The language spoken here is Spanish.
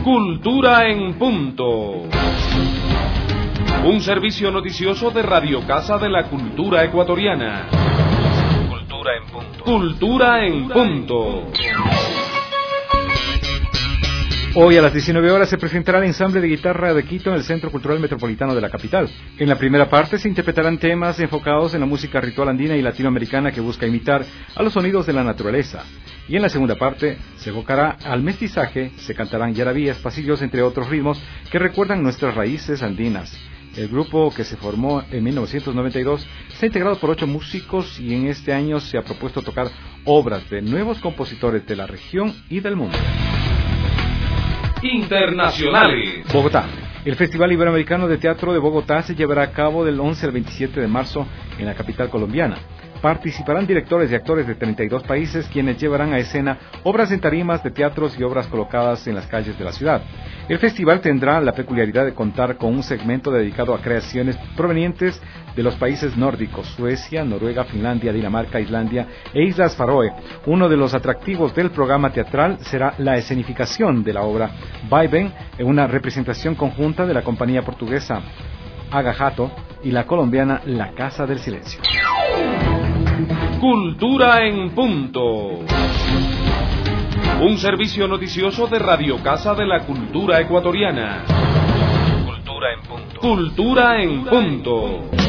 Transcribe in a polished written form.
Cultura en punto. Un servicio noticioso de Radio Casa de la Cultura Ecuatoriana. Cultura en punto. Cultura en punto. Hoy a las 19 horas se presentará el ensamble de guitarra de Quito en el Centro Cultural Metropolitano de la capital. En la primera parte se interpretarán temas enfocados en la música ritual andina y latinoamericana que busca imitar a los sonidos de la naturaleza. Y en la segunda parte se evocará al mestizaje, se cantarán yarabías, pasillos, entre otros ritmos que recuerdan nuestras raíces andinas. El grupo, que se formó en 1992, está integrado por 8 músicos y en este año se ha propuesto tocar obras de nuevos compositores de la región y del mundo. Internacionales. Bogotá. El Festival Iberoamericano de Teatro de Bogotá se llevará a cabo del 11 al 27 de marzo en la capital colombiana. Participarán directores y actores de 32 países quienes llevarán a escena obras en tarimas de teatros y obras colocadas en las calles de la ciudad. El festival tendrá la peculiaridad de contar con un segmento dedicado a creaciones provenientes de los países nórdicos, Suecia, Noruega, Finlandia, Dinamarca, Islandia e Islas Faroe. Uno de los atractivos del programa teatral será la escenificación de la obra Vaivén, en una representación conjunta de la compañía portuguesa Agajato y la colombiana La Casa del Silencio. Cultura en punto. Un servicio noticioso de Radio Casa de la Cultura Ecuatoriana. Cultura en punto. Cultura en punto.